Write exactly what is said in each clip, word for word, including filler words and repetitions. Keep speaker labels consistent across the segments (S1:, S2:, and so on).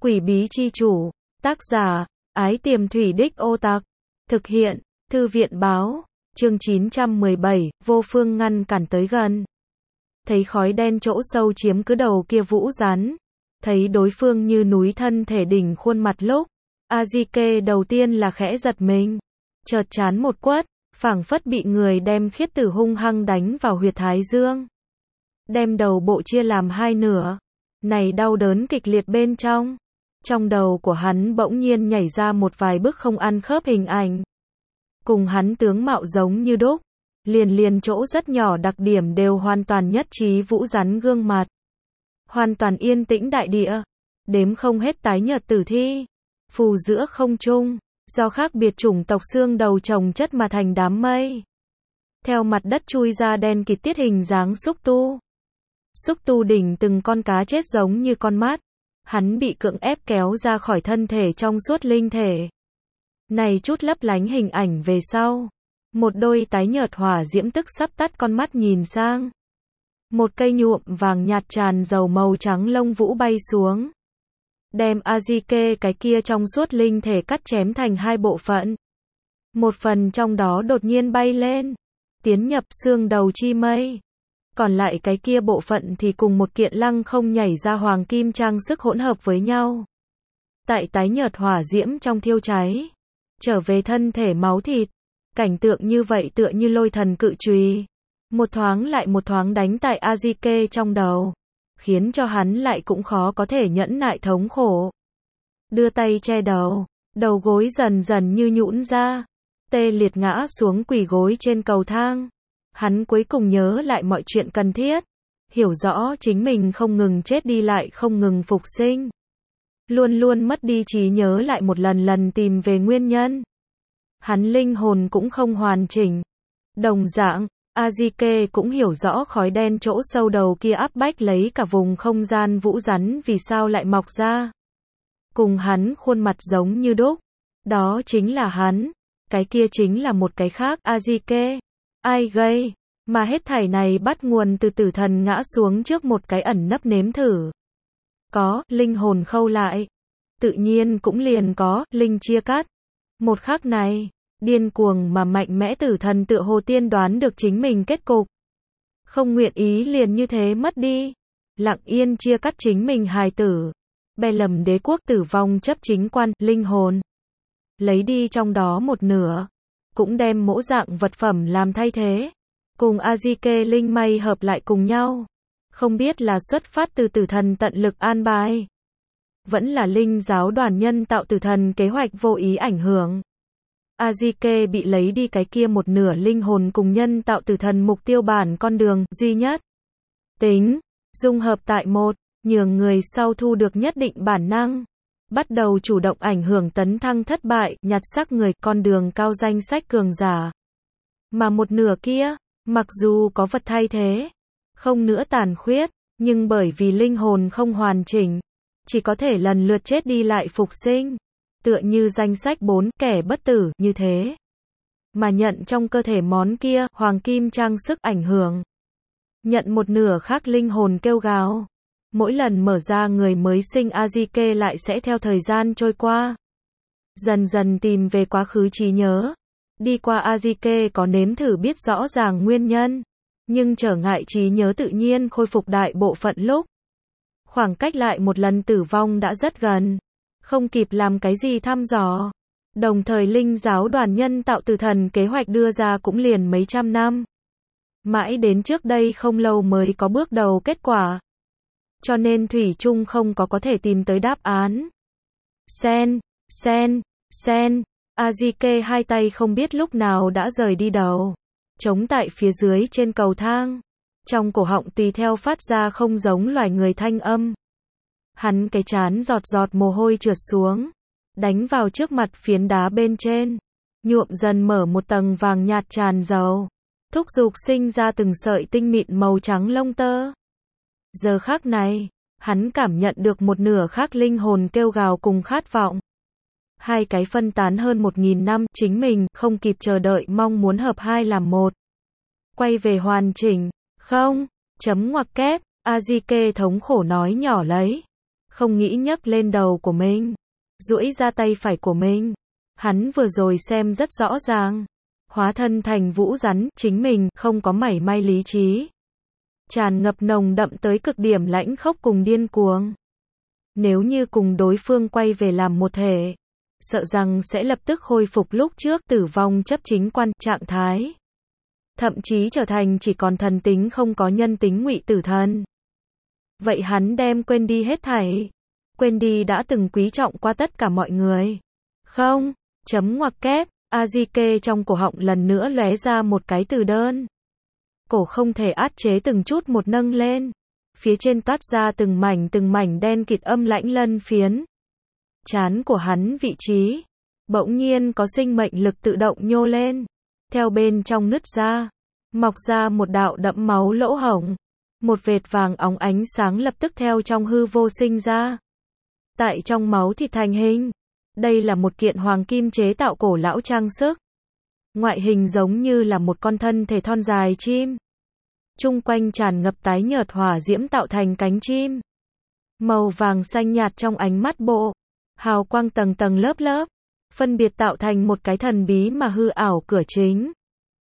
S1: Quỷ bí chi chủ, tác giả, Ái Tiềm Thủy Đích Ô Tặc, thực hiện, Thư viện báo, chương chín trăm mười bảy, vô phương ngăn cản tới gần. Thấy khói đen chỗ sâu chiếm cứ đầu kia Vũ Rắn, thấy đối phương như núi thân thể đỉnh khuôn mặt lúc, Azike đầu tiên là khẽ giật mình, chợt chán một quất, phảng phất bị người đem khiết tử hung hăng đánh vào huyệt thái dương. Đem đầu bộ chia làm hai nửa, này đau đớn kịch liệt bên trong. Trong đầu của hắn bỗng nhiên nhảy ra một vài bức không ăn khớp hình ảnh. Cùng hắn tướng mạo giống như đúc, liền liền chỗ rất nhỏ đặc điểm đều hoàn toàn nhất trí Vũ Rắn gương mặt. Hoàn toàn yên tĩnh đại địa, đếm không hết tái nhợt tử thi, phù giữa không trung, do khác biệt chủng tộc xương đầu chồng chất mà thành đám mây. Theo mặt đất chui ra đen kịt tiết hình dáng xúc tu. Xúc tu đỉnh từng con cá chết giống như con mắt. Hắn bị cưỡng ép kéo ra khỏi thân thể trong suốt linh thể. Này chút lấp lánh hình ảnh về sau. Một đôi tái nhợt hỏa diễm tức sắp tắt con mắt nhìn sang. Một cây nhuộm vàng nhạt tràn dầu màu trắng lông vũ bay xuống. Đem Azike cái kia trong suốt linh thể cắt chém thành hai bộ phận. Một phần trong đó đột nhiên bay lên. Tiến nhập xương đầu chi mây. Còn lại cái kia bộ phận thì cùng một kiện lăng không nhảy ra hoàng kim trang sức hỗn hợp với nhau. Tại tái nhợt hỏa diễm trong thiêu cháy. Trở về thân thể máu thịt. Cảnh tượng như vậy tựa như lôi thần cự chùy. Một thoáng lại một thoáng đánh tại Azike trong đầu. Khiến cho hắn lại cũng khó có thể nhẫn nại thống khổ. Đưa tay che đầu. Đầu gối dần dần như nhũn ra. Tê liệt ngã xuống quỳ gối trên cầu thang. Hắn cuối cùng nhớ lại mọi chuyện cần thiết. Hiểu rõ chính mình không ngừng chết đi lại không ngừng phục sinh. Luôn luôn mất đi trí nhớ lại một lần lần tìm về nguyên nhân. Hắn linh hồn cũng không hoàn chỉnh. Đồng dạng, Azike cũng hiểu rõ khói đen chỗ sâu đầu kia áp bách lấy cả vùng không gian Vũ Rắn vì sao lại mọc ra. Cùng hắn khuôn mặt giống như đúc. Đó chính là hắn. Cái kia chính là một cái khác Azike. Ai gây, mà hết thảy này bắt nguồn từ tử thần ngã xuống trước một cái ẩn nấp nếm thử. Có, linh hồn khâu lại. Tự nhiên cũng liền có, linh chia cắt. Một khắc này, điên cuồng mà mạnh mẽ tử thần tựa hồ tiên đoán được chính mình kết cục. Không nguyện ý liền như thế mất đi. Lặng yên chia cắt chính mình hài tử. Bè lầm đế quốc tử vong chấp chính quan, linh hồn. Lấy đi trong đó một nửa. Cũng đem mỗ dạng vật phẩm làm thay thế. Cùng Azike linh may hợp lại cùng nhau. Không biết là xuất phát từ tử thần tận lực an bài. Vẫn là linh giáo đoàn nhân tạo tử thần kế hoạch vô ý ảnh hưởng. Azike bị lấy đi cái kia một nửa linh hồn cùng nhân tạo tử thần mục tiêu bản con đường duy nhất. Tính, dung hợp tại một, nhường người sau thu được nhất định bản năng. Bắt đầu chủ động ảnh hưởng tấn thăng thất bại, nhặt xác người, con đường cao danh sách cường giả. Mà một nửa kia, mặc dù có vật thay thế, không nữa tàn khuyết, nhưng bởi vì linh hồn không hoàn chỉnh, chỉ có thể lần lượt chết đi lại phục sinh. Tựa như danh sách bốn kẻ bất tử, như thế. Mà nhận trong cơ thể món kia, hoàng kim trang sức ảnh hưởng. Nhận một nửa khác linh hồn kêu gào. Mỗi lần mở ra người mới sinh Azike lại sẽ theo thời gian trôi qua. Dần dần tìm về quá khứ trí nhớ. Đi qua Azike có nếm thử biết rõ ràng nguyên nhân. Nhưng trở ngại trí nhớ tự nhiên khôi phục đại bộ phận lúc. Khoảng cách lại một lần tử vong đã rất gần. Không kịp làm cái gì thăm dò. Đồng thời linh giáo đoàn nhân tạo tử thần kế hoạch đưa ra cũng liền mấy trăm năm. Mãi đến trước đây không lâu mới có bước đầu kết quả. Cho nên Thủy Trung không có có thể tìm tới đáp án. Sen, sen, sen, Azike hai tay không biết lúc nào đã rời đi đầu. Chống tại phía dưới trên cầu thang. Trong cổ họng tùy theo phát ra không giống loài người thanh âm. Hắn cái trán giọt giọt mồ hôi trượt xuống. Đánh vào trước mặt phiến đá bên trên. Nhuộm dần mở một tầng vàng nhạt tràn dầu. Thúc giục sinh ra từng sợi tinh mịn màu trắng lông tơ. Giờ khắc này, hắn cảm nhận được một nửa khác linh hồn kêu gào cùng khát vọng. Hai cái phân tán hơn một nghìn năm, chính mình không kịp chờ đợi mong muốn hợp hai làm một. Quay về hoàn chỉnh, không, chấm ngoặc kép, Azike thống khổ nói nhỏ lấy. không nghĩ nhấc lên đầu của mình, duỗi ra tay phải của mình. Hắn vừa rồi xem rất rõ ràng, hóa thân thành vũ rắn, chính mình không có mảy may lý trí, tràn ngập nồng đậm tới cực điểm lãnh khốc cùng điên cuồng. Nếu như cùng đối phương quay về làm một thể, sợ rằng sẽ lập tức khôi phục lúc trước tử vong chấp chính quan trạng thái, thậm chí trở thành chỉ còn thần tính không có nhân tính ngụy tử thần. Vậy hắn đem quên đi hết thảy, quên đi đã từng quý trọng qua tất cả mọi người. Không, chấm ngoặc kép, Azike trong cổ họng lần nữa lóe ra một cái từ đơn. Cổ không thể át chế từng chút một nâng lên, phía trên toát ra từng mảnh từng mảnh đen kịt âm lãnh lân phiến. Trán của hắn vị trí, bỗng nhiên có sinh mệnh lực tự động nhô lên, theo bên trong nứt ra, mọc ra một đạo đẫm máu lỗ hổng. Một vệt vàng óng ánh sáng lập tức theo trong hư vô sinh ra. Tại trong máu thịt thành hình. Đây là một kiện hoàng kim chế tạo cổ lão trang sức. Ngoại hình giống như là một con thân thể thon dài chim. Chung quanh tràn ngập tái nhợt hỏa diễm tạo thành cánh chim. Màu vàng xanh nhạt trong ánh mắt bộ. Hào quang tầng tầng lớp lớp. Phân biệt tạo thành một cái thần bí mà hư ảo cửa chính.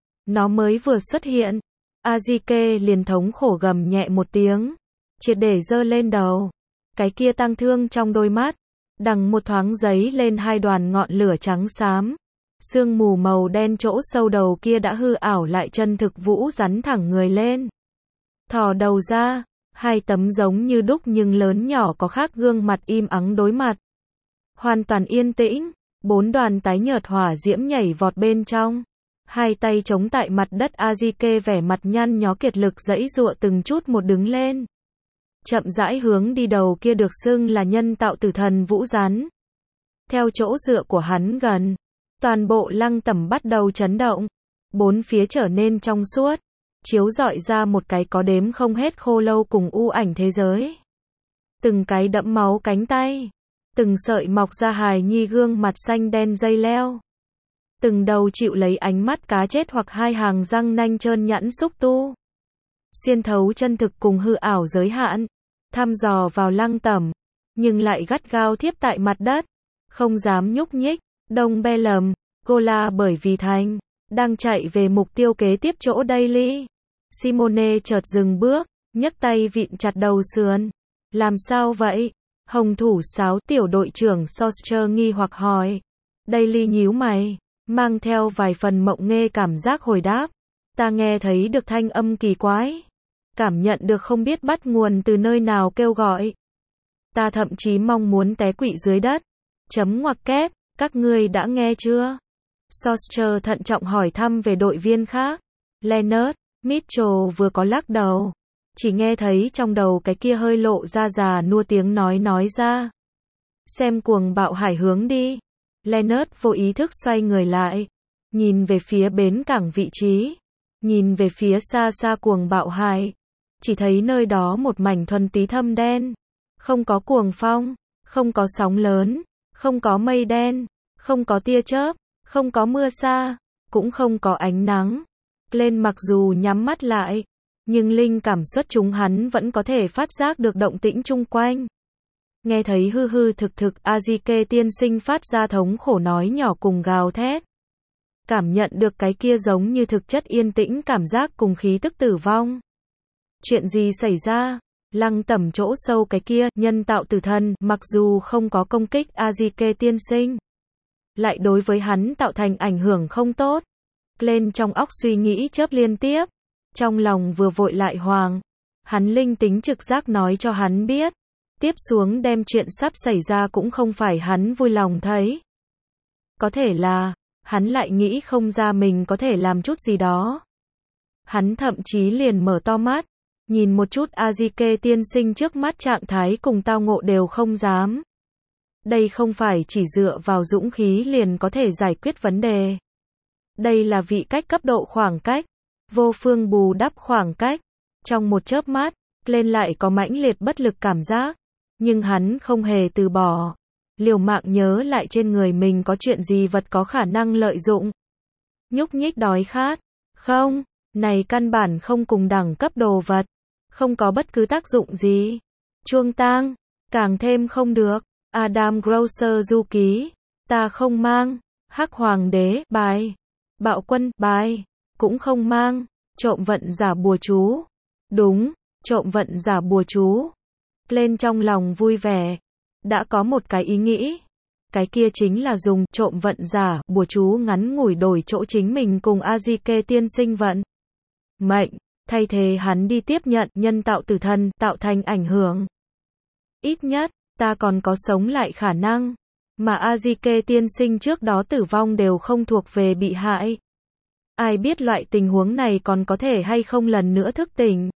S1: Nó mới vừa xuất hiện. Azike liền thống khổ gầm nhẹ một tiếng, triệt để giơ lên đầu. Cái kia tang thương trong đôi mắt, đằng một thoáng giấy lên hai đoàn ngọn lửa trắng xám. Sương mù màu đen chỗ sâu đầu kia đã hư ảo lại chân thực vũ rắn thẳng người lên. Thò đầu ra, hai tấm giống như đúc nhưng lớn nhỏ có khác gương mặt im ắng đối mặt. Hoàn toàn yên tĩnh, bốn đoàn tái nhợt hỏa diễm nhảy vọt bên trong. Hai tay chống tại mặt đất, Azike vẻ mặt nhăn nhó kiệt lực giãy giụa từng chút một đứng lên. Chậm rãi hướng đi đầu kia được xưng là nhân tạo tử thần vũ rắn. Theo chỗ dựa của hắn gần, toàn bộ lăng tẩm bắt đầu chấn động. Bốn phía trở nên trong suốt, chiếu rọi ra một cái có đếm không hết khô lâu cùng u ảnh thế giới. Từng cái đẫm máu cánh tay, từng sợi mọc ra hài nhi gương mặt xanh đen dây leo. Từng đầu chịu lấy ánh mắt cá chết hoặc hai hàng răng nanh trơn nhẵn xúc tu. Xuyên thấu chân thực cùng hư ảo giới hạn, thăm dò vào lăng tẩm, nhưng lại gắt gao thiếp tại mặt đất, không dám nhúc nhích. Đông Be lầm, Gola bởi vì thành, đang chạy về mục tiêu kế tiếp chỗ Daily. Simone chợt dừng bước, nhấc tay vịn chặt đầu sườn. Làm sao vậy? Hồng thủ sáo tiểu đội trưởng Soster nghi hoặc hỏi. Daily nhíu mày, mang theo vài phần mộng nghê cảm giác hồi đáp. Ta nghe thấy được thanh âm kỳ quái. Cảm nhận được không biết bắt nguồn từ nơi nào kêu gọi. Ta thậm chí mong muốn té quỵ dưới đất. Chấm ngoặc kép, các ngươi đã nghe chưa? Soster thận trọng hỏi thăm về đội viên khác. Leonard, Mitchell vừa có lắc đầu. Chỉ nghe thấy trong đầu cái kia hơi lộ ra già nua tiếng nói nói ra. Xem cuồng bạo hải hướng đi. Leonard vô ý thức xoay người lại. Nhìn về phía bến cảng vị trí. Nhìn về phía xa xa cuồng bạo hải. Chỉ thấy nơi đó một mảnh thuần túy thâm đen. Không có cuồng phong, không có sóng lớn, không có mây đen, không có tia chớp, không có mưa sa, cũng không có ánh nắng. Lên mặc dù nhắm mắt lại, nhưng linh cảm xuất chúng hắn vẫn có thể phát giác được động tĩnh chung quanh. Nghe thấy hư hư thực thực Azike tiên sinh phát ra thống khổ nói nhỏ cùng gào thét. Cảm nhận được cái kia giống như thực chất yên tĩnh cảm giác cùng khí tức tử vong. Chuyện gì xảy ra? Lăng tẩm chỗ sâu cái kia, nhân tạo tử thần, mặc dù không có công kích Azike tiên sinh, lại đối với hắn tạo thành ảnh hưởng không tốt. Lên trong óc suy nghĩ chớp liên tiếp, trong lòng vừa vội lại hoàng. Hắn linh tính trực giác nói cho hắn biết, tiếp xuống đem chuyện sắp xảy ra cũng không phải hắn vui lòng thấy. Có thể là, hắn lại nghĩ không ra mình có thể làm chút gì đó. Hắn thậm chí liền mở to mắt, nhìn một chút Azike tiên sinh trước mắt trạng thái cùng tao ngộ đều không dám. Đây không phải chỉ dựa vào dũng khí liền có thể giải quyết vấn đề. Đây là vị cách cấp độ khoảng cách, vô phương bù đắp khoảng cách. Trong một chớp mắt, lên lại có mãnh liệt bất lực cảm giác. Nhưng hắn không hề từ bỏ. Liều mạng nhớ lại trên người mình có chuyện gì vật có khả năng lợi dụng. Nhúc nhích đói khát. Không, này căn bản không cùng đẳng cấp đồ vật. Không có bất cứ tác dụng gì. Chuông tang, Càng thêm không được. Adam Grosser du ký. Ta không mang. Hắc hoàng đế, bài. Bạo quân, bài. Cũng không mang. Trộm vận giả bùa chú. Đúng, trộm vận giả bùa chú. Lên trong lòng vui vẻ. Đã có một cái ý nghĩ. Cái kia chính là dùng trộm vận giả bùa chú ngắn ngủi đổi chỗ chính mình cùng Azike tiên sinh vận mệnh, thay thế hắn đi tiếp nhận nhân tạo tử thần, tạo thành ảnh hưởng. Ít nhất, ta còn có sống lại khả năng. Mà Azike tiên sinh trước đó tử vong đều không thuộc về bị hại. Ai biết loại tình huống này còn có thể hay không lần nữa thức tỉnh.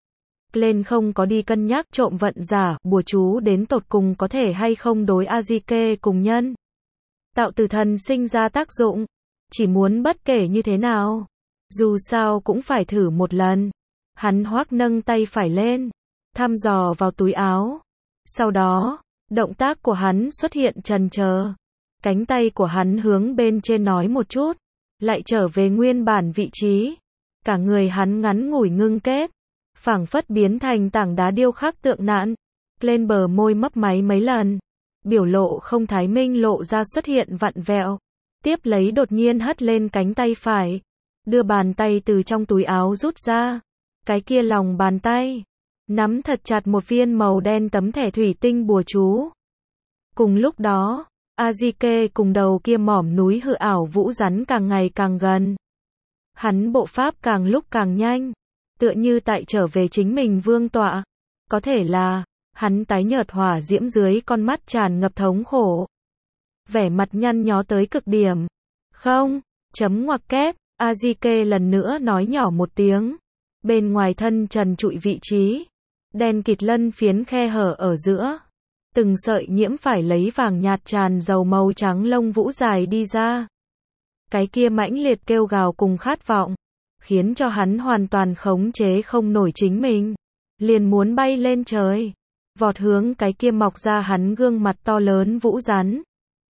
S1: Glenn không có đi cân nhắc trộm vận giả, bùa chú đến tột cùng có thể hay không đối Azike cùng nhân tạo tử thần sinh ra tác dụng. Chỉ muốn bất kể như thế nào, dù sao cũng phải thử một lần. Hắn hoác nâng tay phải lên, thăm dò vào túi áo. Sau đó, động tác của hắn xuất hiện chần chờ. Cánh tay của hắn hướng bên trên nói một chút, lại trở về nguyên bản vị trí. Cả người hắn ngắn ngủi ngưng kết, phảng phất biến thành tảng đá điêu khắc tượng nạn. Lên bờ môi mấp máy mấy lần, biểu lộ không thái minh lộ ra xuất hiện vặn vẹo. Tiếp lấy đột nhiên hất lên cánh tay phải, đưa bàn tay từ trong túi áo rút ra. Cái kia lòng bàn tay nắm thật chặt một viên màu đen tấm thẻ thủy tinh bùa chú. Cùng lúc đó, Azike cùng đầu kia mỏm núi hư ảo vũ rắn càng ngày càng gần. Hắn bộ pháp càng lúc càng nhanh, tựa như tại trở về chính mình vương tọa. Có thể là, hắn tái nhợt hỏa diễm dưới con mắt tràn ngập thống khổ. Vẻ mặt nhăn nhó tới cực điểm. Không, chấm ngoặc kép, Azike lần nữa nói nhỏ một tiếng. Bên ngoài thân trần trụi vị trí, đen kịt lân phiến khe hở ở giữa. Từng sợi nhiễm phải lấy vàng nhạt tràn dầu màu trắng lông vũ dài đi ra. Cái kia mãnh liệt kêu gào cùng khát vọng, khiến cho hắn hoàn toàn khống chế không nổi chính mình. Liền muốn bay lên trời, vọt hướng cái kia mọc ra hắn gương mặt to lớn vũ rắn.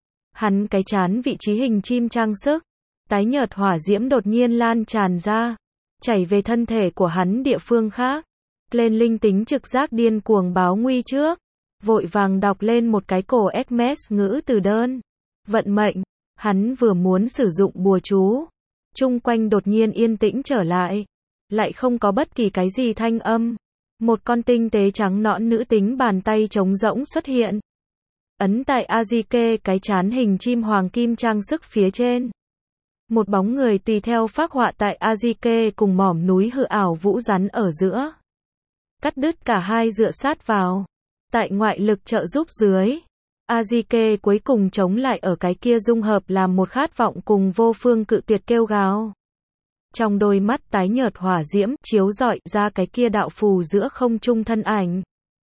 S1: Hắn cái chán vị trí hình chim trang sức, tái nhợt hỏa diễm đột nhiên lan tràn ra, chảy về thân thể của hắn địa phương khác. Lên linh tính trực giác điên cuồng báo nguy trước, vội vàng đọc lên một cái cổ Hermes ngữ từ đơn. Vận mệnh, hắn vừa muốn sử dụng bùa chú, chung quanh đột nhiên yên tĩnh trở lại, lại không có bất kỳ cái gì thanh âm. Một con tinh tế trắng nõn nữ tính bàn tay trống rỗng xuất hiện, ấn tại Azike cái chán hình chim hoàng kim trang sức phía trên. Một bóng người tùy theo phác họa tại Azike cùng mỏm núi hư ảo vũ rắn ở giữa. Cắt đứt cả hai dựa sát vào. Tại ngoại lực trợ giúp dưới, Azike cuối cùng chống lại ở cái kia dung hợp làm một khát vọng cùng vô phương cự tuyệt kêu gào. Trong đôi mắt tái nhợt hỏa diễm chiếu rọi ra cái kia đạo phù giữa không trung thân ảnh.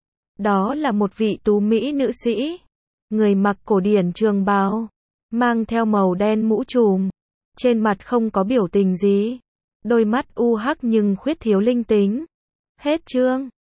S1: Đó là một vị tú mỹ nữ sĩ, người mặc cổ điển trường bào, mang theo màu đen mũ trùm, trên mặt không có biểu tình gì, đôi mắt u hắc nhưng khuyết thiếu linh tính. Hết chương.